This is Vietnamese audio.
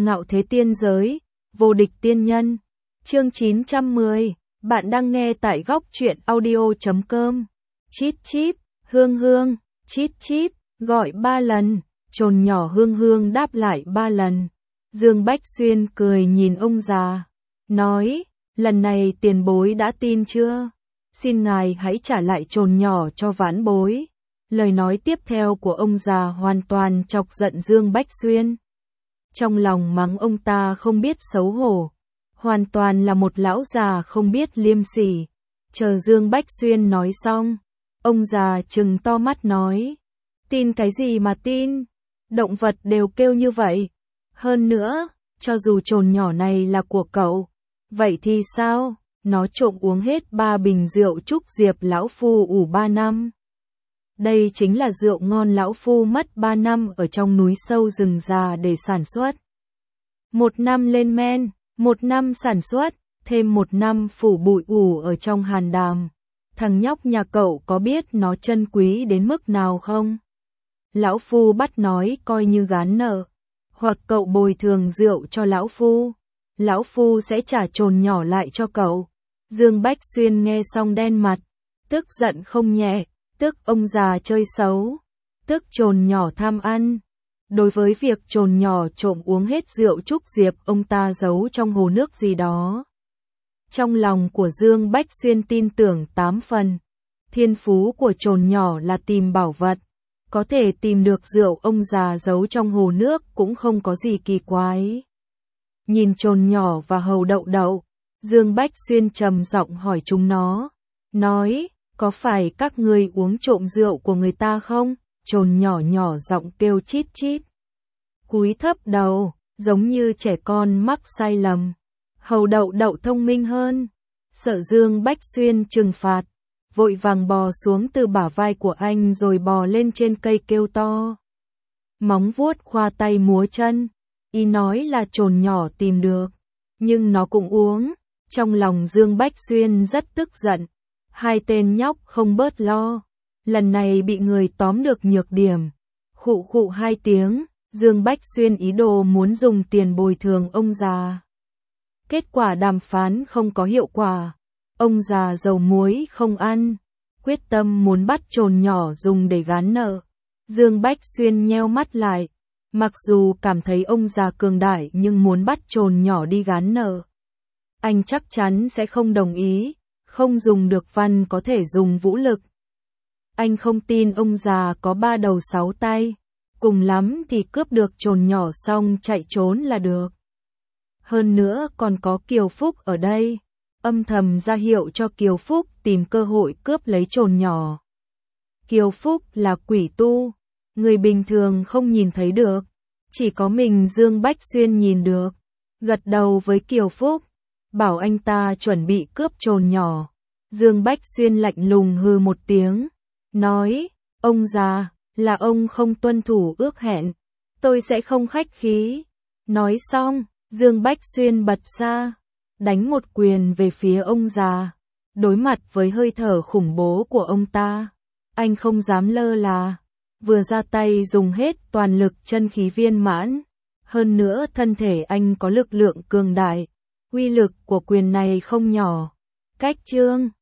Ngạo thế tiên giới, vô địch tiên nhân. Chương 910, bạn đang nghe tại góc truyện audio.com. Chít chít, Hương Hương, chít chít, gọi 3 lần, chồn nhỏ Hương Hương đáp lại 3 lần. Dương Bách Xuyên cười nhìn ông già, nói, lần này tiền bối đã tin chưa? Xin ngài hãy trả lại chồn nhỏ cho vãn bối. Lời nói tiếp theo của ông già hoàn toàn chọc giận Dương Bách Xuyên. Trong lòng mắng ông ta không biết xấu hổ, hoàn toàn là một lão già không biết liêm sỉ. Chờ Dương Bách Xuyên nói xong, ông già trừng to mắt nói, tin cái gì mà tin, động vật đều kêu như vậy. Hơn nữa, cho dù chồn nhỏ này là của cậu, vậy thì sao, nó trộm uống hết 3 bình rượu trúc diệp lão phu ủ 3 năm. Đây chính là rượu ngon lão phu mất 3 năm ở trong núi sâu rừng già để sản xuất. 1 năm lên men, 1 năm sản xuất, thêm 1 năm phủ bụi ủ ở trong hàn đàm. Thằng nhóc nhà cậu có biết nó chân quý đến mức nào không? Lão phu bắt nói coi như gán nợ, hoặc cậu bồi thường rượu cho lão phu sẽ trả chồn nhỏ lại cho cậu. Dương Bách Xuyên nghe xong đen mặt, tức giận không nhẹ, tức ông già chơi xấu, tức chồn nhỏ tham ăn. Đối với việc chồn nhỏ trộm uống hết rượu trúc diệp ông ta giấu trong hồ nước gì đó, trong lòng của Dương Bách Xuyên tin tưởng 8 phần. Thiên phú của chồn nhỏ là tìm bảo vật, có thể tìm được rượu ông già giấu trong hồ nước cũng không có gì kỳ quái. Nhìn chồn nhỏ và hầu đậu đậu, Dương Bách Xuyên trầm giọng hỏi chúng nó, nói, có phải các ngươi uống trộm rượu của người ta không? Chồn nhỏ nhỏ giọng kêu chít chít, cúi thấp đầu, giống như trẻ con mắc sai lầm. Hầu đậu đậu thông minh hơn, sợ Dương Bách Xuyên trừng phạt, vội vàng bò xuống từ bả vai của anh rồi bò lên trên cây kêu to. Móng vuốt khoa tay múa chân, ý nói là chồn nhỏ tìm được, nhưng nó cũng uống. Trong lòng Dương Bách Xuyên rất tức giận, hai tên nhóc không bớt lo, lần này bị người tóm được nhược điểm. Khụ khụ 2 tiếng, Dương Bách Xuyên ý đồ muốn dùng tiền bồi thường ông già. Kết quả đàm phán không có hiệu quả, ông già dầu muối không ăn, quyết tâm muốn bắt chồn nhỏ dùng để gán nợ. Dương Bách Xuyên nheo mắt lại, mặc dù cảm thấy ông già cường đại nhưng muốn bắt chồn nhỏ đi gán nợ, anh chắc chắn sẽ không đồng ý, không dùng được văn có thể dùng vũ lực. Anh không tin ông già có 3 đầu 6 tay, cùng lắm thì cướp được chồn nhỏ xong chạy trốn là được. Hơn nữa còn có Kiều Phúc ở đây, âm thầm ra hiệu cho Kiều Phúc tìm cơ hội cướp lấy chồn nhỏ. Kiều Phúc là quỷ tu, người bình thường không nhìn thấy được, chỉ có mình Dương Bách Xuyên nhìn được. Gật đầu với Kiều Phúc, bảo anh ta chuẩn bị cướp chồn nhỏ. Dương Bách Xuyên lạnh lùng hừ một tiếng, nói, ông già, là ông không tuân thủ ước hẹn, tôi sẽ không khách khí. Nói xong, Dương Bách Xuyên bật ra, đánh một quyền về phía ông già. Đối mặt với hơi thở khủng bố của ông ta, anh không dám lơ là, vừa ra tay dùng hết toàn lực chân khí viên mãn. Hơn nữa thân thể anh có lực lượng cường đại, uy lực của quyền này không nhỏ. Cách chương